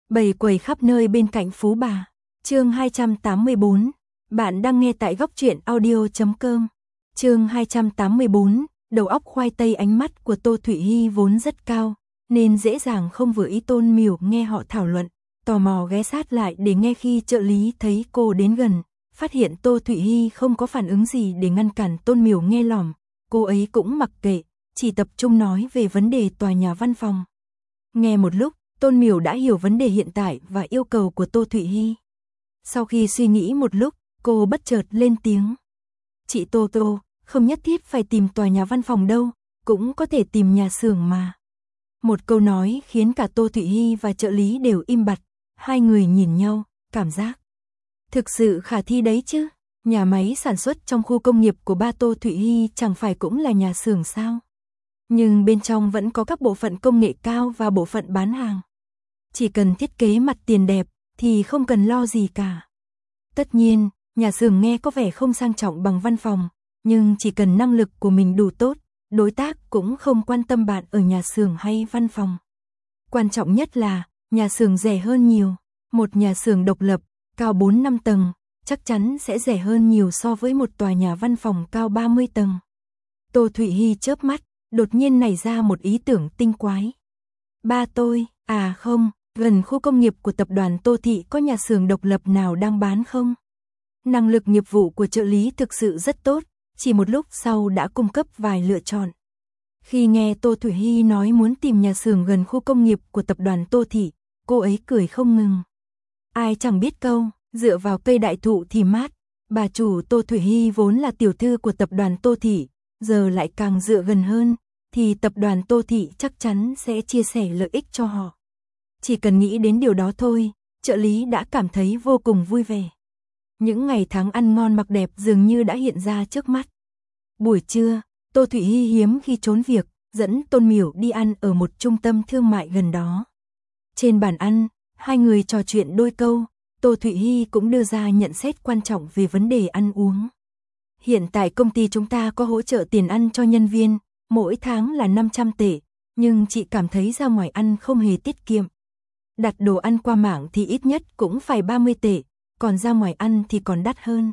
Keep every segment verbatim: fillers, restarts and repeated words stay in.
Bầy quầy khắp nơi bên cạnh Phú Bà. Chương hai trăm tám mươi bốn. Bạn đang nghe tại góc truyện audio chấm com. Chương hai trăm tám mươi bốn. Đầu óc khoai tây. Ánh mắt của Tô Thụy Hi vốn rất cao, nên dễ dàng không vừa ý Tôn Miểu nghe họ thảo luận, tò mò ghé sát lại để nghe. Khi trợ lý thấy cô đến gần, phát hiện Tô Thụy Hi không có phản ứng gì để ngăn cản Tôn Miểu nghe lỏm, cô ấy cũng mặc kệ, chỉ tập trung nói về vấn đề tòa nhà văn phòng. Nghe một lúc, Tôn Miểu đã hiểu vấn đề hiện tại và yêu cầu của Tô Thụy Hi. Sau khi suy nghĩ một lúc, cô bất chợt lên tiếng. Chị Tô Tô, không nhất thiết phải tìm tòa nhà văn phòng đâu, cũng có thể tìm nhà xưởng mà. Một câu nói khiến cả Tô Thụy Hi và trợ lý đều im bặt, hai người nhìn nhau, cảm giác thực sự khả thi đấy chứ. Nhà máy sản xuất trong khu công nghiệp của ba Tô Thụy Hi chẳng phải cũng là nhà xưởng sao? Nhưng bên trong vẫn có các bộ phận công nghệ cao và bộ phận bán hàng. Chỉ cần thiết kế mặt tiền đẹp thì không cần lo gì cả. Tất nhiên, nhà xưởng nghe có vẻ không sang trọng bằng văn phòng, nhưng chỉ cần năng lực của mình đủ tốt, đối tác cũng không quan tâm bạn ở nhà xưởng hay văn phòng. Quan trọng nhất là, nhà xưởng rẻ hơn nhiều. Một nhà xưởng độc lập, cao bốn năm tầng, chắc chắn sẽ rẻ hơn nhiều so với một tòa nhà văn phòng cao ba mươi tầng. Tô Thụy Hi chớp mắt, đột nhiên nảy ra một ý tưởng tinh quái. Ba tôi, à không, gần khu công nghiệp của tập đoàn Tô Thị có nhà xưởng độc lập nào đang bán không? Năng lực nghiệp vụ của trợ lý thực sự rất tốt, chỉ một lúc sau đã cung cấp vài lựa chọn. Khi nghe Tô Thụy Hi nói muốn tìm nhà xưởng gần khu công nghiệp của tập đoàn Tô Thị, cô ấy cười không ngừng. Ai chẳng biết câu, dựa vào cây đại thụ thì mát, bà chủ Tô Thụy Hi vốn là tiểu thư của tập đoàn Tô Thị, giờ lại càng dựa gần hơn, thì tập đoàn Tô Thị chắc chắn sẽ chia sẻ lợi ích cho họ. Chỉ cần nghĩ đến điều đó thôi, trợ lý đã cảm thấy vô cùng vui vẻ. Những ngày tháng ăn ngon mặc đẹp dường như đã hiện ra trước mắt. Buổi trưa, Tô Thụy Hi hiếm khi trốn việc, dẫn Tôn Miểu đi ăn ở một trung tâm thương mại gần đó. Trên bàn ăn, hai người trò chuyện đôi câu, Tô Thụy Hi cũng đưa ra nhận xét quan trọng về vấn đề ăn uống. Hiện tại công ty chúng ta có hỗ trợ tiền ăn cho nhân viên, mỗi tháng là năm trăm tệ, nhưng chị cảm thấy ra ngoài ăn không hề tiết kiệm. Đặt đồ ăn qua mạng thì ít nhất cũng phải ba mươi tệ, còn ra ngoài ăn thì còn đắt hơn.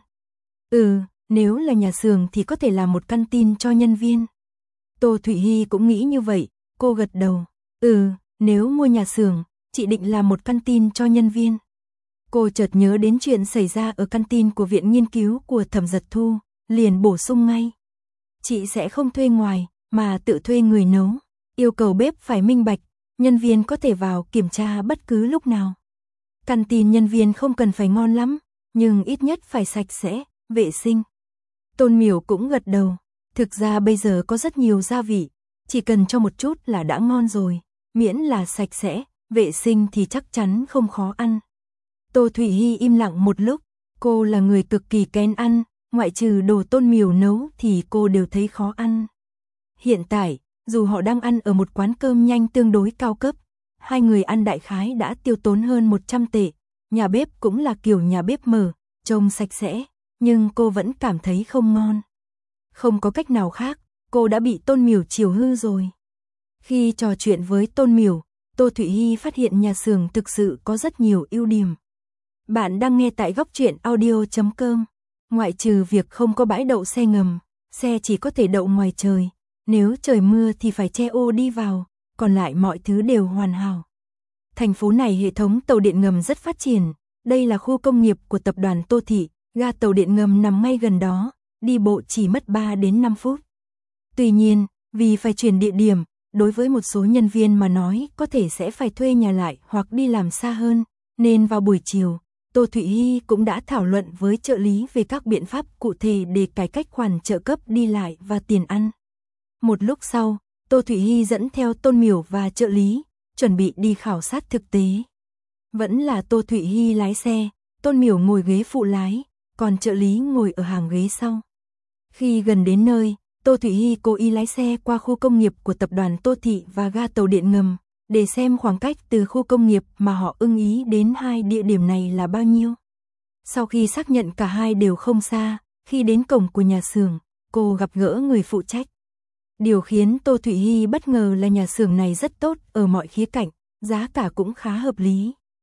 Ừ, nếu là nhà xưởng thì có thể làm một căn tin cho nhân viên. Tô Thụy Hi cũng nghĩ như vậy, cô gật đầu. Ừ, nếu mua nhà xưởng, chị định làm một căn tin cho nhân viên. Cô chợt nhớ đến chuyện xảy ra ở căn tin của viện nghiên cứu của Thẩm Giật Thu, liền bổ sung ngay. Chị sẽ không thuê ngoài, mà tự thuê người nấu, yêu cầu bếp phải minh bạch, nhân viên có thể vào kiểm tra bất cứ lúc nào. Căn tin nhân viên không cần phải ngon lắm, nhưng ít nhất phải sạch sẽ, vệ sinh. Tôn Miểu cũng gật đầu, thực ra bây giờ có rất nhiều gia vị, chỉ cần cho một chút là đã ngon rồi, miễn là sạch sẽ, vệ sinh thì chắc chắn không khó ăn. Tô Thụy Hi im lặng một lúc, cô là người cực kỳ kén ăn, ngoại trừ đồ Tôn Miểu nấu thì cô đều thấy khó ăn. Hiện tại, dù họ đang ăn ở một quán cơm nhanh tương đối cao cấp, hai người ăn đại khái đã tiêu tốn hơn một trăm tệ, nhà bếp cũng là kiểu nhà bếp mở, trông sạch sẽ, nhưng cô vẫn cảm thấy không ngon. Không có cách nào khác, cô đã bị Tôn Miểu chiều hư rồi. Khi trò chuyện với Tôn Miểu, Tô Thụy Hi phát hiện nhà xưởng thực sự có rất nhiều ưu điểm. Bạn đang nghe tại góc truyện audio chấm com. Ngoại trừ việc không có bãi đậu xe ngầm, xe chỉ có thể đậu ngoài trời, nếu trời mưa thì phải che ô đi vào, còn lại mọi thứ đều hoàn hảo. Thành phố này hệ thống tàu điện ngầm rất phát triển, đây là khu công nghiệp của tập đoàn Tô Thị, ga tàu điện ngầm nằm ngay gần đó, đi bộ chỉ mất ba đến năm phút. Tuy nhiên, vì phải chuyển địa điểm, đối với một số nhân viên mà nói có thể sẽ phải thuê nhà lại hoặc đi làm xa hơn, nên vào buổi chiều, Tô Thụy Hi cũng đã thảo luận với trợ lý về các biện pháp cụ thể để cải cách khoản trợ cấp đi lại và tiền ăn. Một lúc sau, Tô Thụy Hi dẫn theo Tôn Miểu và trợ lý, chuẩn bị đi khảo sát thực tế. Vẫn là Tô Thụy Hi lái xe, Tôn Miểu ngồi ghế phụ lái, còn trợ lý ngồi ở hàng ghế sau. Khi gần đến nơi, Tô Thụy Hi cố ý lái xe qua khu công nghiệp của tập đoàn Tô Thị và ga tàu điện ngầm, để xem khoảng cách từ khu công nghiệp mà họ ưng ý đến hai địa điểm này là bao nhiêu. Sau khi xác nhận cả hai đều không xa, khi đến cổng của nhà xưởng, cô gặp gỡ người phụ trách. Điều khiến Tô Thụy Hi bất ngờ là nhà xưởng này rất tốt ở mọi khía cạnh, giá cả cũng khá hợp lý.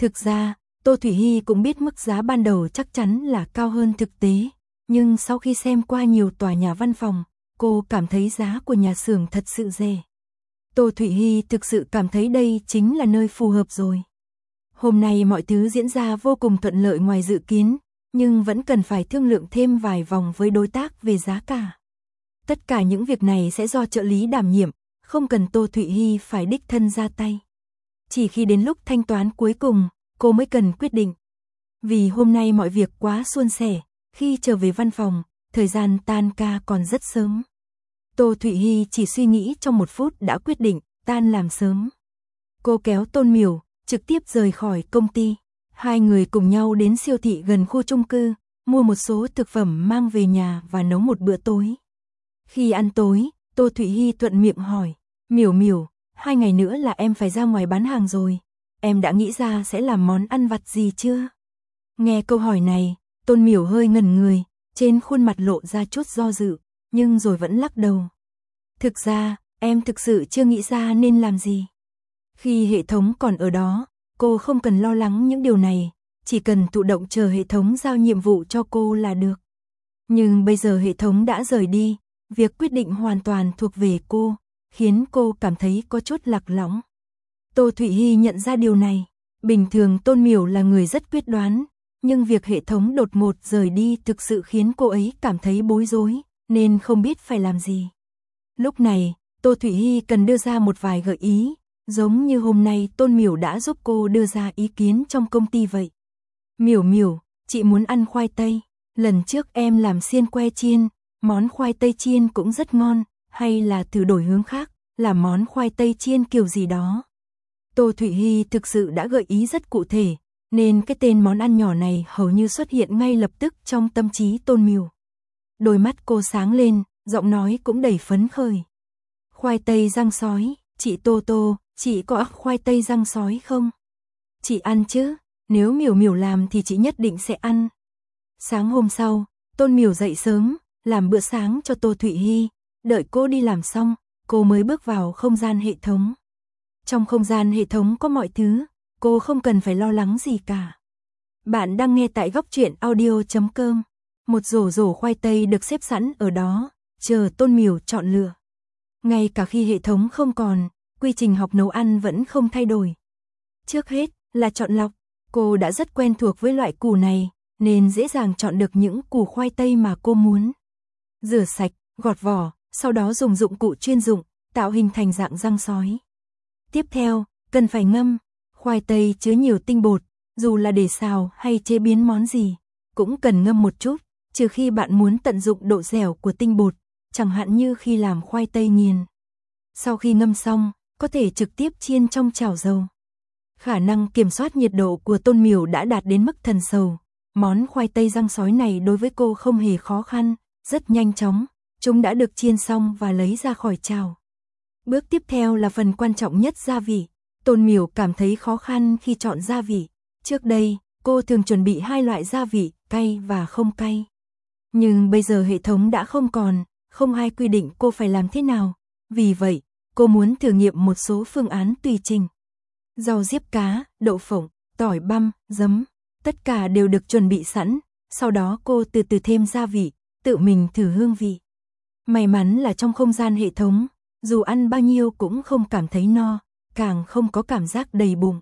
Thực ra, Tô Thủy Hy cũng biết mức giá ban đầu chắc chắn là cao hơn thực tế, nhưng sau khi xem qua nhiều tòa nhà văn phòng, cô cảm thấy giá của nhà xưởng thật sự rẻ. Tô Thủy Hy thực sự cảm thấy đây chính là nơi phù hợp rồi. Hôm nay mọi thứ diễn ra vô cùng thuận lợi ngoài dự kiến, nhưng vẫn cần phải thương lượng thêm vài vòng với đối tác về giá cả. Tất cả những việc này sẽ do trợ lý đảm nhiệm, không cần Tô Thủy Hy phải đích thân ra tay. Chỉ khi đến lúc thanh toán cuối cùng, cô mới cần quyết định. Vì hôm nay mọi việc quá suôn sẻ, khi trở về văn phòng, thời gian tan ca còn rất sớm. Tô Thủy Hy chỉ suy nghĩ trong một phút đã quyết định tan làm sớm. Cô kéo Tôn Miểu, trực tiếp rời khỏi công ty. Hai người cùng nhau đến siêu thị gần khu chung cư, mua một số thực phẩm mang về nhà và nấu một bữa tối. Khi ăn tối, Tô Thủy Hy thuận miệng hỏi, Miểu Miểu, hai ngày nữa là em phải ra ngoài bán hàng rồi. Em đã nghĩ ra sẽ làm món ăn vặt gì chưa? Nghe câu hỏi này, Tôn Miểu hơi ngẩn người, trên khuôn mặt lộ ra chút do dự, nhưng rồi vẫn lắc đầu. Thực ra, em thực sự chưa nghĩ ra nên làm gì. Khi hệ thống còn ở đó, cô không cần lo lắng những điều này, chỉ cần thụ động chờ hệ thống giao nhiệm vụ cho cô là được. Nhưng bây giờ hệ thống đã rời đi, việc quyết định hoàn toàn thuộc về cô, khiến cô cảm thấy có chút lạc lõng. Tô Thủy Hy nhận ra điều này, bình thường Tôn Miểu là người rất quyết đoán, nhưng việc hệ thống đột ngột rời đi thực sự khiến cô ấy cảm thấy bối rối, nên không biết phải làm gì. Lúc này, Tô Thủy Hy cần đưa ra một vài gợi ý, giống như hôm nay Tôn Miểu đã giúp cô đưa ra ý kiến trong công ty vậy. Miểu Miểu, chị muốn ăn khoai tây, lần trước em làm xiên que chiên, món khoai tây chiên cũng rất ngon, hay là thử đổi hướng khác, làm món khoai tây chiên kiểu gì đó. Tô Thủy Hy thực sự đã gợi ý rất cụ thể, nên cái tên món ăn nhỏ này hầu như xuất hiện ngay lập tức trong tâm trí Tôn Miểu. Đôi mắt cô sáng lên, giọng nói cũng đầy phấn khởi. Khoai tây rang sói, chị Tô Tô, chị có óc khoai tây rang sói không? Chị ăn chứ, nếu Miểu Miểu làm thì chị nhất định sẽ ăn. Sáng hôm sau, Tôn Miểu dậy sớm, làm bữa sáng cho Tô Thủy Hy, đợi cô đi làm xong, cô mới bước vào không gian hệ thống. Trong không gian hệ thống có mọi thứ, cô không cần phải lo lắng gì cả. Bạn đang nghe tại góc truyện audio chấm com. Một rổ rổ khoai tây được xếp sẵn ở đó, chờ Tôn Miểu chọn lựa. Ngay cả khi hệ thống không còn, quy trình học nấu ăn vẫn không thay đổi. Trước hết là chọn lọc, cô đã rất quen thuộc với loại củ này, nên dễ dàng chọn được những củ khoai tây mà cô muốn. Rửa sạch, gọt vỏ, sau đó dùng dụng cụ chuyên dụng, tạo hình thành dạng rang sói. Tiếp theo, cần phải ngâm. Khoai tây chứa nhiều tinh bột, dù là để xào hay chế biến món gì, cũng cần ngâm một chút, trừ khi bạn muốn tận dụng độ dẻo của tinh bột, chẳng hạn như khi làm khoai tây nghiền. Sau khi ngâm xong, có thể trực tiếp chiên trong chảo dầu. Khả năng kiểm soát nhiệt độ của Tôn Miểu đã đạt đến mức thần sầu. Món khoai tây rang sói này đối với cô không hề khó khăn, rất nhanh chóng, chúng đã được chiên xong và lấy ra khỏi chảo. Bước tiếp theo là phần quan trọng nhất, gia vị. Tôn Miểu cảm thấy khó khăn khi chọn gia vị. Trước đây, cô thường chuẩn bị hai loại gia vị, cay và không cay. Nhưng bây giờ hệ thống đã không còn, không ai quy định cô phải làm thế nào. Vì vậy, cô muốn thử nghiệm một số phương án tùy chỉnh. Rau diếp cá, đậu phộng, tỏi băm, giấm, tất cả đều được chuẩn bị sẵn. Sau đó cô từ từ thêm gia vị, tự mình thử hương vị. May mắn là trong không gian hệ thống, dù ăn bao nhiêu cũng không cảm thấy no, càng không có cảm giác đầy bụng.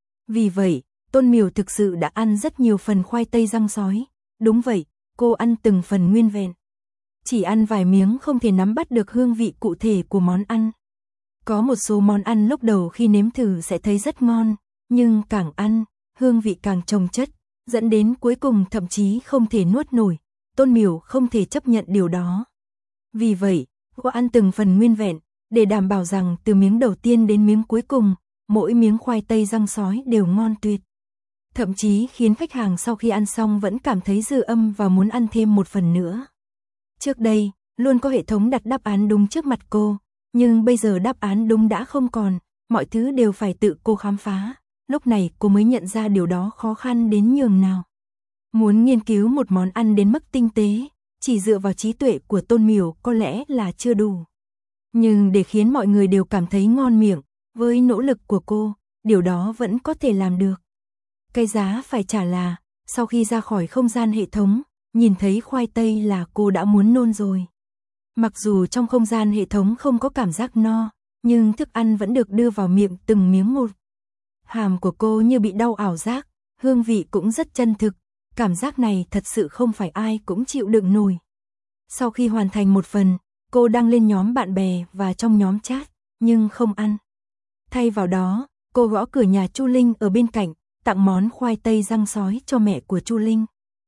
Vì vậy, Tôn Miểu thực sự đã ăn rất nhiều phần khoai tây rang sói. Đúng vậy, cô ăn từng phần nguyên vẹn. Chỉ ăn vài miếng không thể nắm bắt được hương vị cụ thể của món ăn. Có một số món ăn lúc đầu khi nếm thử sẽ thấy rất ngon, nhưng càng ăn, hương vị càng chồng chất, dẫn đến cuối cùng thậm chí không thể nuốt nổi. Tôn Miểu không thể chấp nhận điều đó. Vì vậy, cô ăn từng phần nguyên vẹn, để đảm bảo rằng từ miếng đầu tiên đến miếng cuối cùng, mỗi miếng khoai tây rang sói đều ngon tuyệt. Thậm chí khiến khách hàng sau khi ăn xong vẫn cảm thấy dư âm và muốn ăn thêm một phần nữa. Trước đây, luôn có hệ thống đặt đáp án đúng trước mặt cô, nhưng bây giờ đáp án đúng đã không còn, mọi thứ đều phải tự cô khám phá. Lúc này cô mới nhận ra điều đó khó khăn đến nhường nào. Muốn nghiên cứu một món ăn đến mức tinh tế, chỉ dựa vào trí tuệ của Tôn Miểu có lẽ là chưa đủ. Nhưng để khiến mọi người đều cảm thấy ngon miệng, với nỗ lực của cô, điều đó vẫn có thể làm được. Cái giá phải trả là, sau khi ra khỏi không gian hệ thống, nhìn thấy khoai tây là cô đã muốn nôn rồi. Mặc dù trong không gian hệ thống không có cảm giác no, nhưng thức ăn vẫn được đưa vào miệng từng miếng một. Hàm của cô như bị đau ảo giác, hương vị cũng rất chân thực, cảm giác này thật sự không phải ai cũng chịu đựng nổi. Sau khi hoàn thành một phần, cô đăng lên nhóm bạn bè và trong nhóm chat, nhưng không ăn. Thay vào đó, cô gõ cửa nhà Chu Linh ở bên cạnh, tặng món khoai tây rang sói cho mẹ của Chu Linh.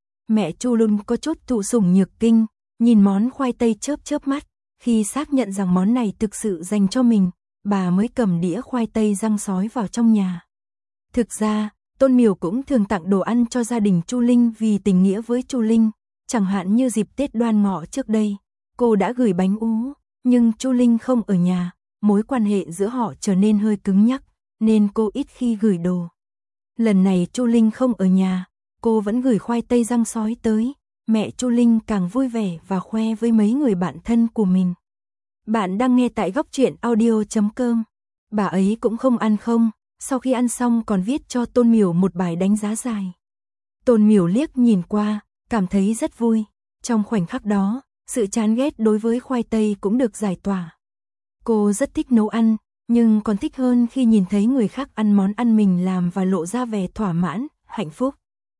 Mẹ Chu Linh có chút thụ sủng nhược kinh, nhìn món khoai tây chớp chớp mắt, khi xác nhận rằng món này thực sự dành cho mình, bà mới cầm đĩa khoai tây rang sói vào trong nhà. Thực ra, Tôn Miểu cũng thường tặng đồ ăn cho gia đình Chu Linh vì tình nghĩa với Chu Linh, chẳng hạn như dịp Tết Đoan Ngọ trước đây, cô đã gửi bánh ú, nhưng Chu Linh không ở nhà, mối quan hệ giữa họ trở nên hơi cứng nhắc, nên cô ít khi gửi đồ. Lần này Chu Linh không ở nhà, cô vẫn gửi khoai tây rang sói tới, mẹ Chu Linh càng vui vẻ và khoe với mấy người bạn thân của mình. Bạn đang nghe tại góc truyện audio chấm com. Bà ấy cũng không ăn không, sau khi ăn xong còn viết cho Tôn Miểu một bài đánh giá dài. Tôn Miểu liếc nhìn qua, cảm thấy rất vui. Trong khoảnh khắc đó, sự chán ghét đối với khoai tây cũng được giải tỏa. Cô rất thích nấu ăn, nhưng còn thích hơn khi nhìn thấy người khác ăn món ăn mình làm và lộ ra vẻ thỏa mãn, hạnh phúc.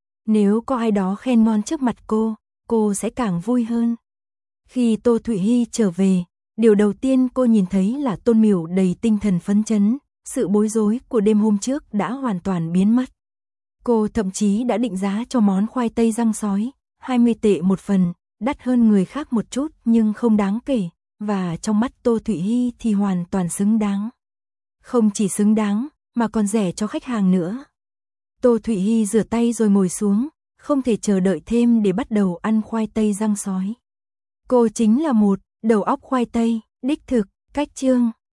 Nếu có ai đó khen ngon trước mặt cô, cô sẽ càng vui hơn. Khi Tô Thụy Hy trở về, điều đầu tiên cô nhìn thấy là Tôn Miểu đầy tinh thần phấn chấn, sự bối rối của đêm hôm trước đã hoàn toàn biến mất. Cô thậm chí đã định giá cho món khoai tây rang sói, hai mươi tệ một phần, đắt hơn người khác một chút nhưng không đáng kể, và trong mắt Tô Thụy Hy thì hoàn toàn xứng đáng. Không chỉ xứng đáng, mà còn rẻ cho khách hàng nữa. Tô Thụy Hy rửa tay rồi ngồi xuống, không thể chờ đợi thêm để bắt đầu ăn khoai tây rang sói. Cô chính là một đầu óc khoai tây, đích thực, cách chương.